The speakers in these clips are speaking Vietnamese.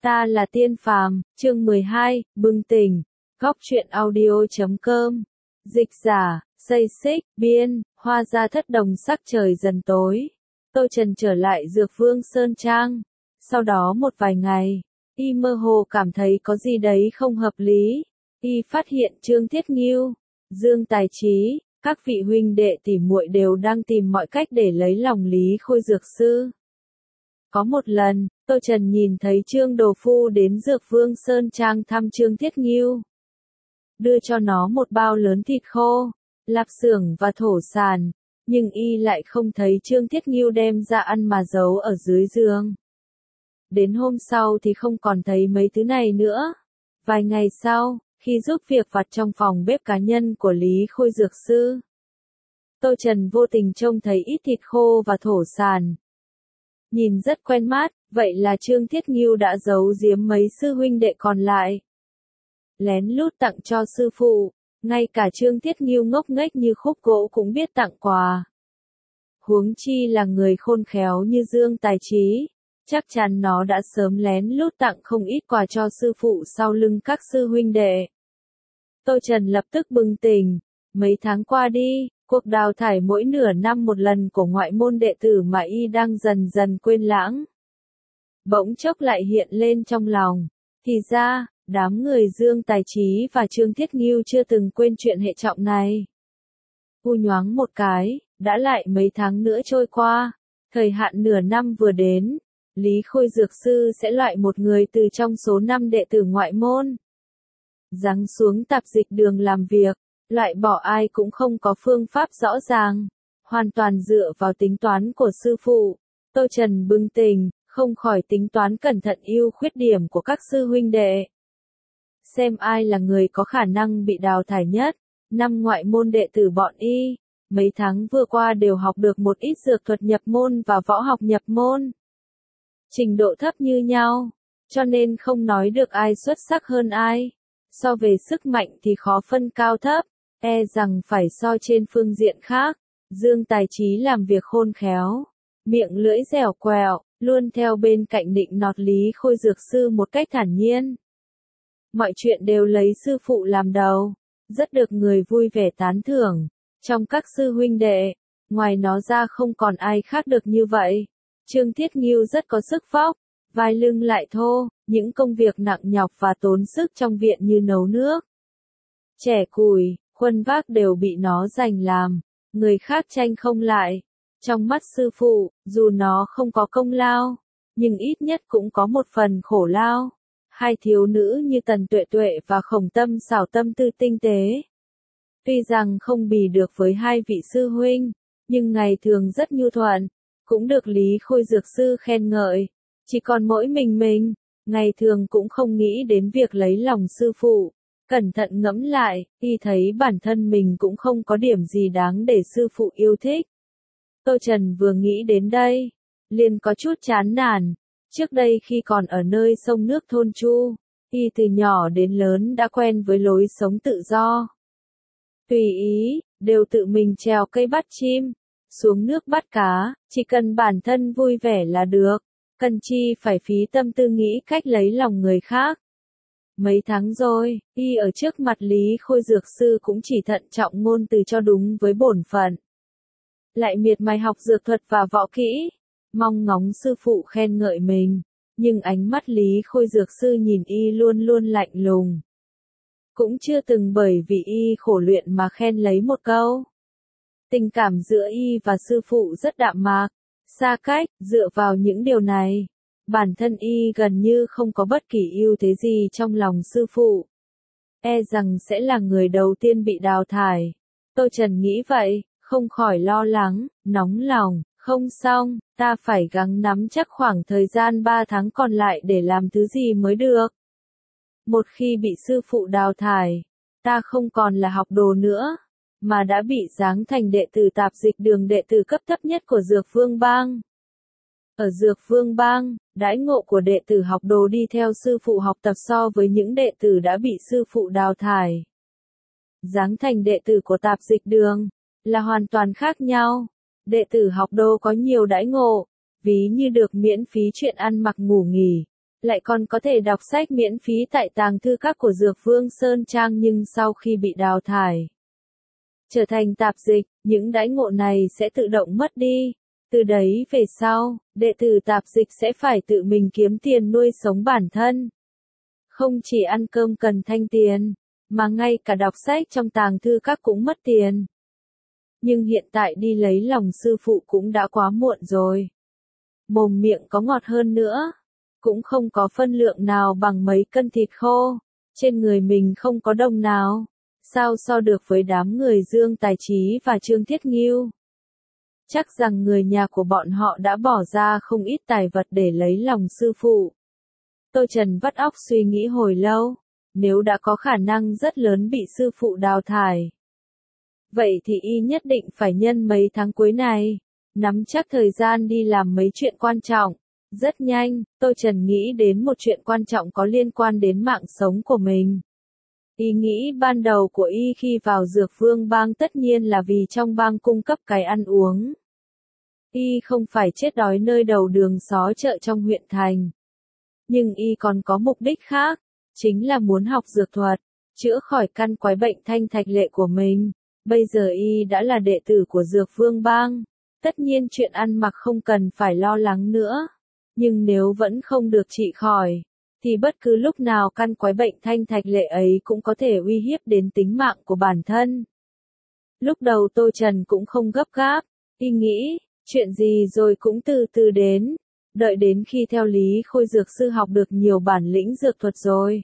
Ta là Tiên Phàm, chương 12, bừng tỉnh, góc truyện audio.com, dịch giả, xây xích, biên, hoa ra thất đồng sắc trời dần tối. Tô Trần trở lại Dược Vương Sơn Trang. Sau đó một vài ngày, y mơ hồ cảm thấy có gì đấy không hợp lý. Y phát hiện Trương Thiết Nghiêu, Dương Tài Trí, các vị huynh đệ tỉ muội đều đang tìm mọi cách để lấy lòng Lý Khôi Dược Sư. Có một lần, Tô Trần nhìn thấy Trương Đồ Phu đến Dược Vương Sơn Trang thăm Trương Thiết Nghiêu. Đưa cho nó một bao lớn thịt khô, lạp xưởng và thổ sàn, nhưng y lại không thấy Trương Thiết Nghiêu đem ra ăn mà giấu ở dưới giường. Đến hôm sau thì không còn thấy mấy thứ này nữa. Vài ngày sau, khi giúp việc vặt trong phòng bếp cá nhân của Lý Khôi Dược Sư, Tô Trần vô tình trông thấy ít thịt khô và thổ sàn. Nhìn rất quen mắt, vậy là Trương Thiết Nghiêu đã giấu giếm mấy sư huynh đệ còn lại. Lén lút tặng cho sư phụ, ngay cả Trương Thiết Nghiêu ngốc nghếch như khúc gỗ cũng biết tặng quà. Huống chi là người khôn khéo như Dương Tài Trí, chắc chắn nó đã sớm lén lút tặng không ít quà cho sư phụ sau lưng các sư huynh đệ. Tô Trần lập tức bừng tỉnh, mấy tháng qua đi, cuộc đào thải mỗi nửa năm một lần của ngoại môn đệ tử mà y đang dần dần quên lãng. Bỗng chốc lại hiện lên trong lòng, thì ra, đám người Dương Tài Trí và Trương Thiết Nghiêu chưa từng quên chuyện hệ trọng này. U nhoáng một cái, đã lại mấy tháng nữa trôi qua, thời hạn nửa năm vừa đến, Lý Khôi Dược Sư sẽ loại một người từ trong số 5 đệ tử ngoại môn. Giáng xuống tạp dịch đường làm việc, loại bỏ ai cũng không có phương pháp rõ ràng, hoàn toàn dựa vào tính toán của sư phụ. Tô Trần bừng tỉnh, không khỏi tính toán cẩn thận ưu khuyết điểm của các sư huynh đệ. Xem ai là người có khả năng bị đào thải nhất. Năm ngoại môn đệ tử bọn y, mấy tháng vừa qua đều học được một ít dược thuật nhập môn và võ học nhập môn. Trình độ thấp như nhau, cho nên không nói được ai xuất sắc hơn ai. So về sức mạnh thì khó phân cao thấp, e rằng phải so trên phương diện khác. Dương Tài Trí làm việc khôn khéo, miệng lưỡi dẻo quẹo, luôn theo bên cạnh nịnh nọt Lý Khôi Dược Sư một cách thản nhiên. Mọi chuyện đều lấy sư phụ làm đầu, rất được người vui vẻ tán thưởng. Trong các sư huynh đệ, ngoài nó ra không còn ai khác được như vậy. Trương Thiết Nghiêu rất có sức vóc, vai lưng lại thô, những công việc nặng nhọc và tốn sức trong viện như nấu nước, chẻ củi, khuân vác đều bị nó giành làm, người khác tranh không lại. Trong mắt sư phụ, dù nó không có công lao, nhưng ít nhất cũng có một phần khổ lao. Hai thiếu nữ như Tần Tuệ Tuệ và Khổng Tâm xảo tâm tư tinh tế. Tuy rằng không bì được với hai vị sư huynh, nhưng ngày thường rất nhu thuận, cũng được Lý Khôi Dược Sư khen ngợi. Chỉ còn mỗi mình, ngày thường cũng không nghĩ đến việc lấy lòng sư phụ. Cẩn thận ngẫm lại, y thấy bản thân mình cũng không có điểm gì đáng để sư phụ yêu thích. Tô Trần vừa nghĩ đến đây, liền có chút chán nản. Trước đây khi còn ở nơi sông nước thôn Chu, y từ nhỏ đến lớn đã quen với lối sống tự do. Tùy ý, đều tự mình trèo cây bắt chim, xuống nước bắt cá, chỉ cần bản thân vui vẻ là được, cần chi phải phí tâm tư nghĩ cách lấy lòng người khác. Mấy tháng rồi, y ở trước mặt Lý Khôi Dược Sư cũng chỉ thận trọng ngôn từ cho đúng với bổn phận. Lại miệt mài học dược thuật và võ kỹ, mong ngóng sư phụ khen ngợi mình, nhưng ánh mắt Lý Khôi Dược Sư nhìn y luôn luôn lạnh lùng. Cũng chưa từng bởi vì y khổ luyện mà khen lấy một câu. Tình cảm giữa y và sư phụ rất đạm mạc, xa cách. Dựa vào những điều này, bản thân y gần như không có bất kỳ ưu thế gì trong lòng sư phụ. E rằng sẽ là người đầu tiên bị đào thải. Tô Trần nghĩ vậy, không khỏi lo lắng, nóng lòng. Không xong, ta phải gắng nắm chắc khoảng thời gian 3 tháng còn lại để làm thứ gì mới được. Một khi bị sư phụ đào thải, ta không còn là học đồ nữa, mà đã bị giáng thành đệ tử tạp dịch đường, đệ tử cấp thấp nhất của Dược Vương Bang. Ở Dược Vương Bang, đãi ngộ của đệ tử học đồ đi theo sư phụ học tập so với những đệ tử đã bị sư phụ đào thải, giáng thành đệ tử của tạp dịch đường, là hoàn toàn khác nhau. Đệ tử học đồ có nhiều đãi ngộ, ví như được miễn phí chuyện ăn mặc ngủ nghỉ, lại còn có thể đọc sách miễn phí tại tàng thư các của Dược Vương Sơn Trang, nhưng sau khi bị đào thải, trở thành tạp dịch, những đãi ngộ này sẽ tự động mất đi. Từ đấy về sau, đệ tử tạp dịch sẽ phải tự mình kiếm tiền nuôi sống bản thân. Không chỉ ăn cơm cần thanh tiền, mà ngay cả đọc sách trong tàng thư các cũng mất tiền. Nhưng hiện tại đi lấy lòng sư phụ cũng đã quá muộn rồi. Mồm miệng có ngọt hơn nữa, cũng không có phân lượng nào bằng mấy cân thịt khô. Trên người mình không có đồng nào, sao so được với đám người Dương Tài Trí và Trương Thiết Nghiêu. Chắc rằng người nhà của bọn họ đã bỏ ra không ít tài vật để lấy lòng sư phụ. Tô Trần vắt óc suy nghĩ hồi lâu, nếu đã có khả năng rất lớn bị sư phụ đào thải, vậy thì y nhất định phải nhân mấy tháng cuối này, nắm chắc thời gian đi làm mấy chuyện quan trọng. Rất nhanh, Tô Trần nghĩ đến một chuyện quan trọng có liên quan đến mạng sống của mình. Ý nghĩ ban đầu của y khi vào Dược Vương Bang tất nhiên là vì trong bang cung cấp cái ăn uống. Y không phải chết đói nơi đầu đường xó chợ trong huyện thành. Nhưng y còn có mục đích khác, chính là muốn học dược thuật, chữa khỏi căn quái bệnh thanh thạch lệ của mình. Bây giờ y đã là đệ tử của Dược Vương Bang, tất nhiên chuyện ăn mặc không cần phải lo lắng nữa. Nhưng nếu vẫn không được trị khỏi, thì bất cứ lúc nào căn quái bệnh thanh thạch lệ ấy cũng có thể uy hiếp đến tính mạng của bản thân. Lúc đầu Tô Trần cũng không gấp gáp, y nghĩ, chuyện gì rồi cũng từ từ đến, đợi đến khi theo Lý Khôi dược sư học được nhiều bản lĩnh dược thuật rồi,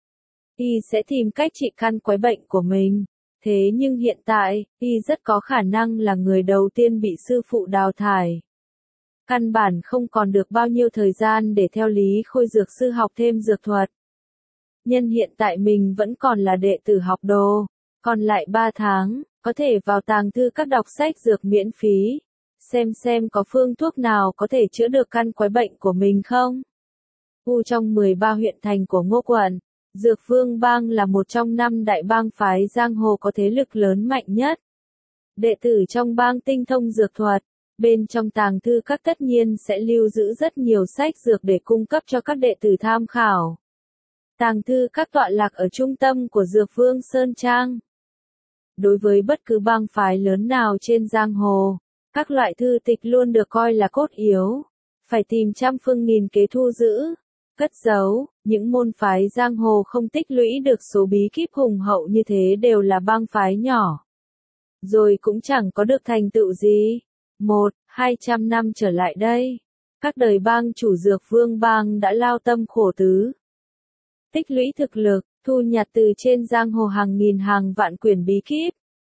y sẽ tìm cách trị căn quái bệnh của mình. Thế nhưng hiện tại, y rất có khả năng là người đầu tiên bị sư phụ đào thải. Căn bản không còn được bao nhiêu thời gian để theo Lý Khôi dược sư học thêm dược thuật. Nhân hiện tại mình vẫn còn là đệ tử học đồ, còn lại 3 tháng, có thể vào tàng thư các đọc sách dược miễn phí, xem có phương thuốc nào có thể chữa được căn quái bệnh của mình không. Trong 13 huyện thành của Ngô quận, Dược Vương Bang là một trong 5 đại bang phái giang hồ có thế lực lớn mạnh nhất. Đệ tử trong bang tinh thông dược thuật, bên trong tàng thư các tất nhiên sẽ lưu giữ rất nhiều sách dược để cung cấp cho các đệ tử tham khảo. Tàng thư các tọa lạc ở trung tâm của Dược Vương Sơn Trang. Đối với bất cứ bang phái lớn nào trên giang hồ, các loại thư tịch luôn được coi là cốt yếu, phải tìm trăm phương nghìn kế thu giữ, cất giấu. Những môn phái giang hồ không tích lũy được số bí kíp hùng hậu như thế đều là bang phái nhỏ, rồi cũng chẳng có được thành tựu gì. 100-200 năm trở lại đây, các đời bang chủ Dược Vương Bang đã lao tâm khổ tứ, tích lũy thực lực, thu nhặt từ trên giang hồ hàng nghìn hàng vạn quyển bí kíp,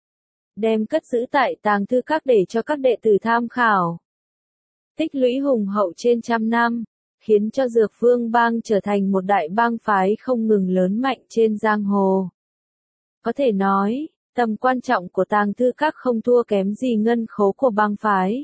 đem cất giữ tại tàng thư các để cho các đệ tử tham khảo. Tích lũy hùng hậu trên trăm năm, khiến cho Dược Vương Bang trở thành một đại bang phái không ngừng lớn mạnh trên giang hồ. Có thể nói, tầm quan trọng của tàng thư các không thua kém gì ngân khố của bang phái.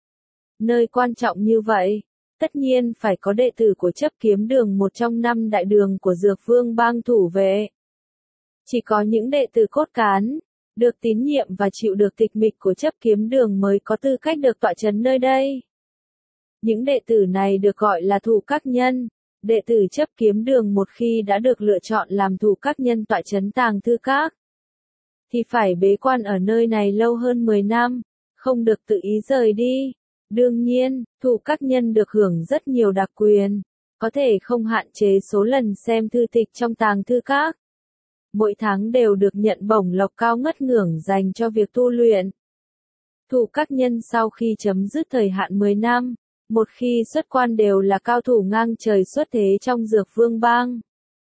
Nơi quan trọng như vậy, tất nhiên phải có đệ tử của Chấp Kiếm Đường, một trong 5 đại đường của Dược Vương Bang thủ vệ. Chỉ có những đệ tử cốt cán, được tín nhiệm và chịu được tịch mịch của Chấp Kiếm Đường mới có tư cách được tọa trấn nơi đây. Những đệ tử này được gọi là thủ các nhân. Đệ tử Chấp Kiếm Đường một khi đã được lựa chọn làm thủ các nhân tọa trấn tàng thư các, thì phải bế quan ở nơi này lâu hơn 10 năm, không được tự ý rời đi. Đương nhiên, thủ các nhân được hưởng rất nhiều đặc quyền, có thể không hạn chế số lần xem thư tịch trong tàng thư các. Mỗi tháng đều được nhận bổng lộc cao ngất ngưởng dành cho việc tu luyện. Thủ các nhân sau khi chấm dứt thời hạn 10 năm, một khi xuất quan đều là cao thủ ngang trời xuất thế trong Dược Vương Bang.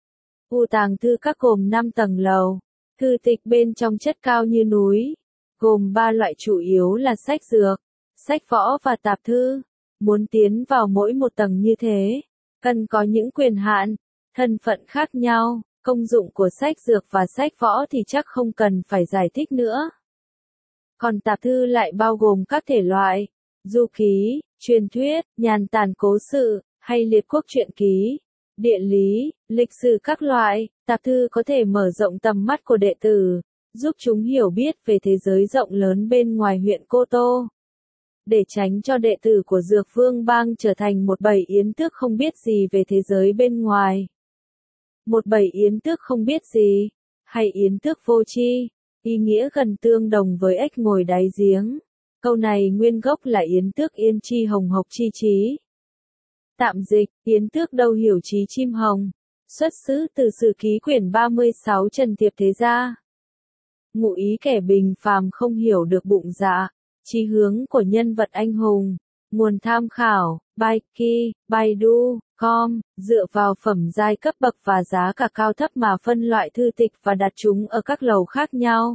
Tàng thư các gồm 5 tầng lầu, thư tịch bên trong chất cao như núi, gồm 3 loại chủ yếu là sách dược, sách võ và tạp thư. Muốn tiến vào mỗi một tầng như thế, cần có những quyền hạn, thân phận khác nhau. Công dụng của sách dược và sách võ thì chắc không cần phải giải thích nữa. Còn tạp thư lại bao gồm các thể loại, du ký, truyền thuyết, nhàn tản cố sự, hay liệt quốc truyện ký, địa lý, lịch sử các loại. Tạp thư có thể mở rộng tầm mắt của đệ tử, giúp chúng hiểu biết về thế giới rộng lớn bên ngoài huyện Cô Tô. để tránh cho đệ tử của Dược Vương Bang trở thành một bầy yến tước không biết gì về thế giới bên ngoài. Một bầy yến tước không biết gì, hay yến tước vô tri, ý nghĩa gần tương đồng với ếch ngồi đáy giếng. Câu này nguyên gốc là yến tước yên chi hồng hộc chi trí. Tạm dịch, yến tước đâu hiểu trí chim hồng, xuất xứ từ Sử Ký quyển 36 Trần Tiệp Thế Gia. Ngụ ý kẻ bình phàm không hiểu được bụng dạ, chí hướng của nhân vật anh hùng. Nguồn tham khảo, Baiki, Baidu.com, dựa vào phẩm giai cấp bậc và giá cả cao thấp mà phân loại thư tịch và đặt chúng ở các lầu khác nhau.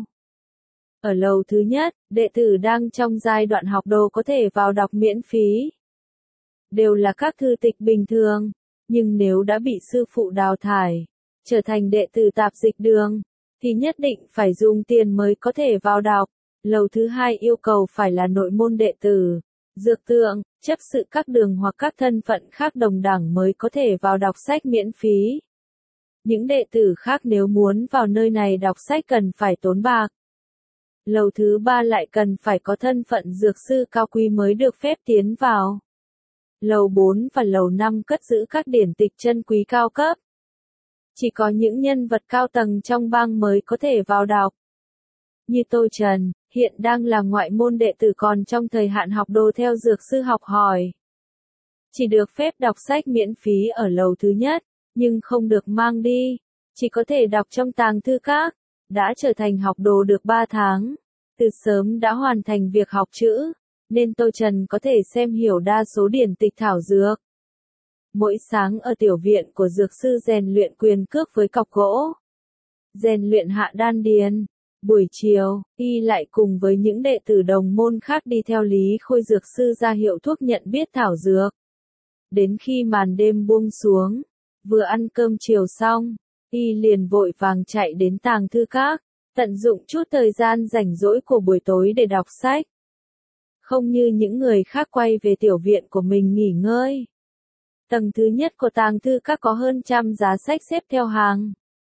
Ở lầu thứ nhất, đệ tử đang trong giai đoạn học đồ có thể vào đọc miễn phí. Đều là các thư tịch bình thường, nhưng nếu đã bị sư phụ đào thải, trở thành đệ tử tạp dịch đường, thì nhất định phải dùng tiền mới có thể vào đọc. Lầu thứ hai yêu cầu phải là nội môn đệ tử, dược tượng, chấp sự các đường hoặc các thân phận khác đồng đẳng mới có thể vào đọc sách miễn phí. Những đệ tử khác nếu muốn vào nơi này đọc sách cần phải tốn bạc. Lầu thứ ba lại cần phải có thân phận dược sư cao quý mới được phép tiến vào. Lầu 4 và lầu 5 cất giữ các điển tịch chân quý cao cấp. Chỉ có những nhân vật cao tầng trong bang mới có thể vào đọc. Như tôi Trần, hiện đang là ngoại môn đệ tử còn trong thời hạn học đồ theo dược sư học hỏi. Chỉ được phép đọc sách miễn phí ở lầu thứ nhất, nhưng không được mang đi, chỉ có thể đọc trong tàng thư các. Đã trở thành học đồ được 3 tháng, từ sớm đã hoàn thành việc học chữ, nên tôi Trần có thể xem hiểu đa số điển tịch thảo dược. Mỗi sáng ở tiểu viện của dược sư rèn luyện quyền cước với cọc gỗ, rèn luyện hạ đan điền. Buổi chiều, y lại cùng với những đệ tử đồng môn khác đi theo Lý Khôi dược sư ra hiệu thuốc nhận biết thảo dược. Đến khi màn đêm buông xuống, vừa ăn cơm chiều xong, y liền vội vàng chạy đến tàng thư các, tận dụng chút thời gian rảnh rỗi của buổi tối để đọc sách. Không như những người khác quay về tiểu viện của mình nghỉ ngơi. Tầng thứ nhất của tàng thư các có hơn trăm giá sách xếp theo hàng.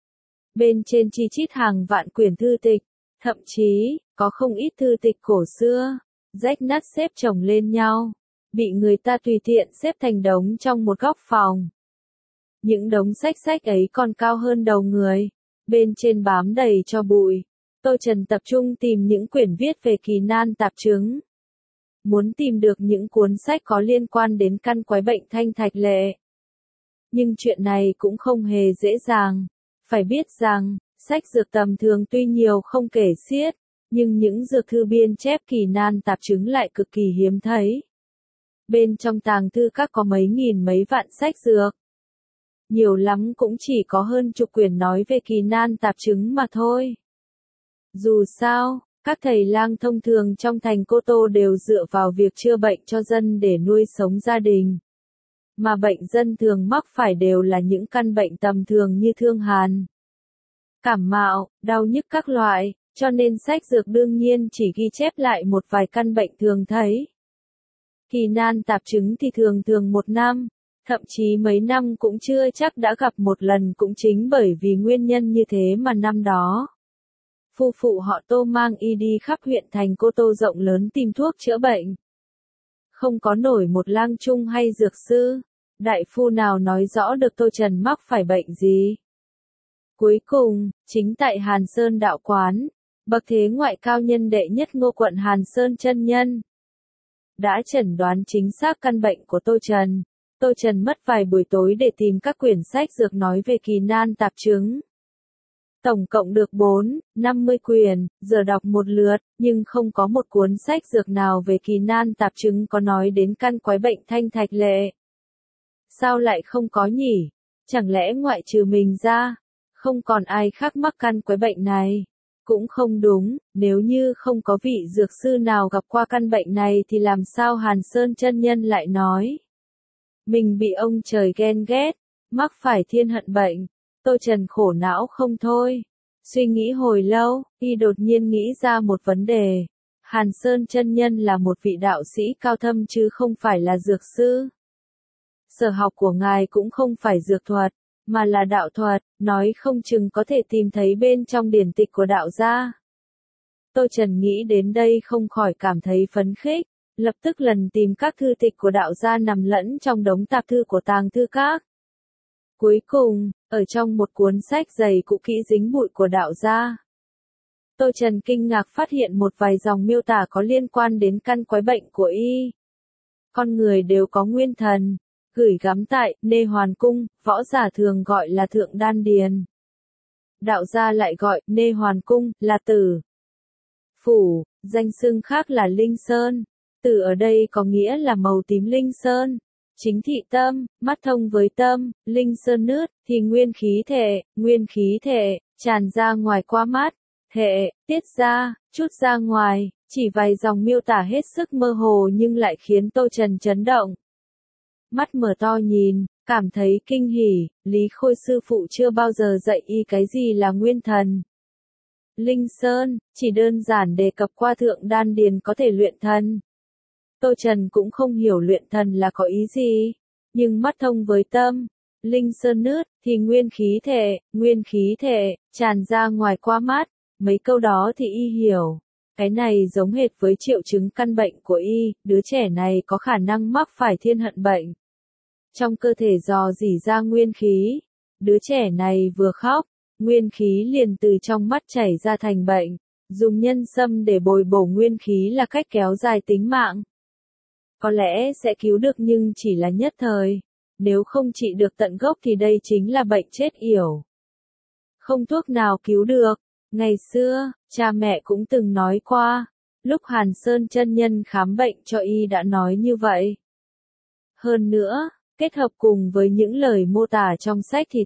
Bên trên chi chít hàng vạn quyển thư tịch, thậm chí, có không ít thư tịch cổ xưa, rách nát xếp chồng lên nhau, bị người ta tùy tiện xếp thành đống trong một góc phòng. Những đống sách ấy còn cao hơn đầu người, bên trên bám đầy cho bụi. Tô Trần tập trung tìm những quyển viết về kỳ nan tạp chứng. Muốn tìm được những cuốn sách có liên quan đến căn quái bệnh thanh thạch lệ. Nhưng chuyện này cũng không hề dễ dàng. Phải biết rằng, sách dược tầm thường tuy nhiều không kể xiết, nhưng những dược thư biên chép kỳ nan tạp chứng lại cực kỳ hiếm thấy. Bên trong tàng thư các có mấy nghìn mấy vạn sách dược. Nhiều lắm cũng chỉ có hơn chục quyển nói về kỳ nan tạp chứng mà thôi. Dù sao, các thầy lang thông thường trong thành Cô Tô đều dựa vào việc chữa bệnh cho dân để nuôi sống gia đình. Mà bệnh dân thường mắc phải đều là những căn bệnh tầm thường như thương hàn, cảm mạo, đau nhức các loại, cho nên sách dược đương nhiên chỉ ghi chép lại một vài căn bệnh thường thấy. Kỳ nan tạp chứng thì thường thường một năm, thậm chí mấy năm cũng chưa chắc đã gặp một lần, cũng chính bởi vì nguyên nhân như thế mà năm đó. Phu phụ họ Tô mang y đi khắp huyện thành Cô Tô rộng lớn tìm thuốc chữa bệnh. Không có nổi một lang trung hay dược sư, đại phu nào nói rõ được Tô Trần mắc phải bệnh gì. Cuối cùng, chính tại Hàn Sơn đạo quán, bậc thế ngoại cao nhân đệ nhất Ngô Quận Hàn Sơn chân nhân đã chẩn đoán chính xác căn bệnh của Tô Trần. Tô Trần mất vài buổi tối để tìm các quyển sách dược nói về kỳ nan tạp chứng. Tổng cộng được 50 quyển, giờ đọc một lượt, nhưng không có một cuốn sách dược nào về kỳ nan tạp chứng có nói đến căn quái bệnh thanh thạch lệ. Sao lại không có nhỉ? Chẳng lẽ ngoại trừ mình ra, không còn ai khác mắc căn quái bệnh này? Cũng không đúng, nếu như không có vị dược sư nào gặp qua căn bệnh này thì làm sao Hàn Sơn chân nhân lại nói mình bị ông trời ghen ghét, mắc phải thiên hận bệnh. Tô Trần khổ não không thôi. Suy nghĩ hồi lâu, y đột nhiên nghĩ ra một vấn đề. Hàn Sơn chân nhân là một vị đạo sĩ cao thâm chứ không phải là dược sư. Sở học của ngài cũng không phải dược thuật, mà là đạo thuật, nói không chừng có thể tìm thấy bên trong điển tịch của đạo gia. Tô Trần nghĩ đến đây không khỏi cảm thấy phấn khích. lập tức lần tìm các thư tịch của đạo gia nằm lẫn trong đống tạp thư của tàng thư các. Cuối cùng, ở trong một cuốn sách dày cũ kỹ dính bụi của đạo gia, Tô Trần kinh ngạc phát hiện một vài dòng miêu tả có liên quan đến căn quái bệnh của y. Con người đều có nguyên thần, gửi gắm tại Nê Hoàn Cung, võ giả thường gọi là Thượng Đan Điền. Đạo gia lại gọi Nê Hoàn Cung là Tử Phủ, danh xưng khác là Linh Sơn. Tử ở đây có nghĩa là màu tím Linh Sơn. Chính thị tâm, mắt thông với tâm, Linh Sơn nứt, thì nguyên khí thể, tràn ra ngoài qua mắt, thể, tiết ra, chút ra ngoài, chỉ vài dòng miêu tả hết sức mơ hồ nhưng lại khiến Tô Trần chấn động. Mắt mở to nhìn, cảm thấy kinh hỉ, Lý Khôi sư phụ chưa bao giờ dạy y cái gì là nguyên thần. Linh Sơn, chỉ đơn giản đề cập qua Thượng Đan Điền có thể luyện thần. Tô Trần cũng không hiểu luyện thần là có ý gì, nhưng mắt thông với tâm, Linh Sơn nứt, thì nguyên khí thể, tràn ra ngoài qua mắt, mấy câu đó thì y hiểu. Cái này giống hệt với triệu chứng căn bệnh của y, đứa trẻ này có khả năng mắc phải thiên hận bệnh. Trong cơ thể dò dỉ ra nguyên khí, đứa trẻ này vừa khóc, nguyên khí liền từ trong mắt chảy ra thành bệnh, dùng nhân sâm để bồi bổ nguyên khí là cách kéo dài tính mạng. Có lẽ sẽ cứu được nhưng chỉ là nhất thời, nếu không trị được tận gốc thì đây chính là bệnh chết yểu. Không thuốc nào cứu được. Ngày xưa, cha mẹ cũng từng nói qua, lúc Hàn Sơn chân nhân khám bệnh cho y đã nói như vậy. Hơn nữa, kết hợp cùng với những lời mô tả trong sách thì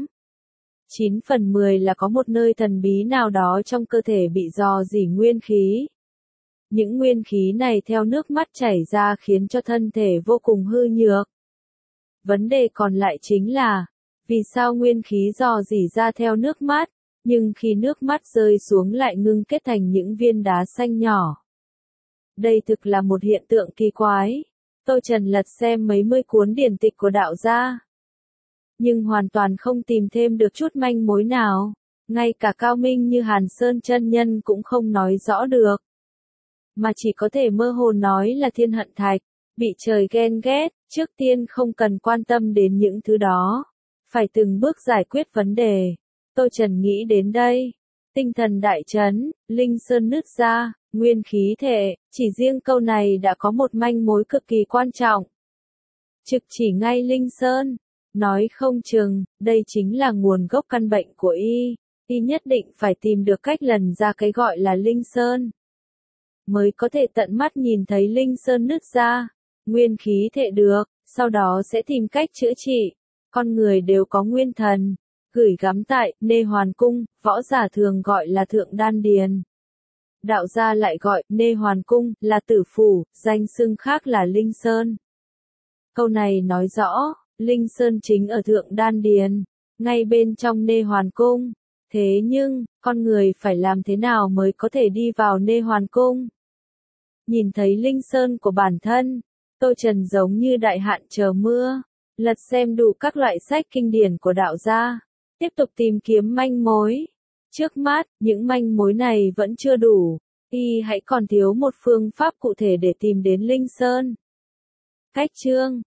9/10 là có một nơi thần bí nào đó trong cơ thể bị rò rỉ nguyên khí. Những nguyên khí này theo nước mắt chảy ra khiến cho thân thể vô cùng hư nhược. Vấn đề còn lại chính là, vì sao nguyên khí rò rỉ ra theo nước mắt, nhưng khi nước mắt rơi xuống lại ngưng kết thành những viên đá xanh nhỏ. Đây thực là một hiện tượng kỳ quái. Tô Trần lật xem mấy mươi cuốn điển tịch của đạo gia, nhưng hoàn toàn không tìm thêm được chút manh mối nào. Ngay cả cao minh như Hàn Sơn chân nhân cũng không nói rõ được, mà chỉ có thể mơ hồ nói là thiên hận thạch, bị trời ghen ghét. Trước tiên không cần quan tâm đến những thứ đó, phải từng bước giải quyết vấn đề. Tô Trần nghĩ đến đây, tinh thần đại chấn, Linh Sơn nứt ra, nguyên khí thể, chỉ riêng câu này đã có một manh mối cực kỳ quan trọng. Trực chỉ ngay Linh Sơn, nói không chừng, đây chính là nguồn gốc căn bệnh của y. Y nhất định phải tìm được cách lần ra cái gọi là Linh Sơn, mới có thể tận mắt nhìn thấy Linh Sơn nứt ra, nguyên khí thể được, sau đó sẽ tìm cách chữa trị. Con người đều có nguyên thần, gửi gắm tại Nê Hoàn Cung, võ giả thường gọi là Thượng Đan Điền. Đạo gia lại gọi Nê Hoàn Cung là Tử Phủ, danh xưng khác là Linh Sơn. Câu này nói rõ, Linh Sơn chính ở Thượng Đan Điền, ngay bên trong Nê Hoàn Cung. Thế nhưng, con người phải làm thế nào mới có thể đi vào Nê Hoàn Cung? Nhìn thấy Linh Sơn của bản thân, Tô Trần giống như đại hạn chờ mưa, lật xem đủ các loại sách kinh điển của đạo gia, tiếp tục tìm kiếm manh mối. Trước mắt, những manh mối này vẫn chưa đủ, y hãy còn thiếu một phương pháp cụ thể để tìm đến Linh Sơn. Cách chương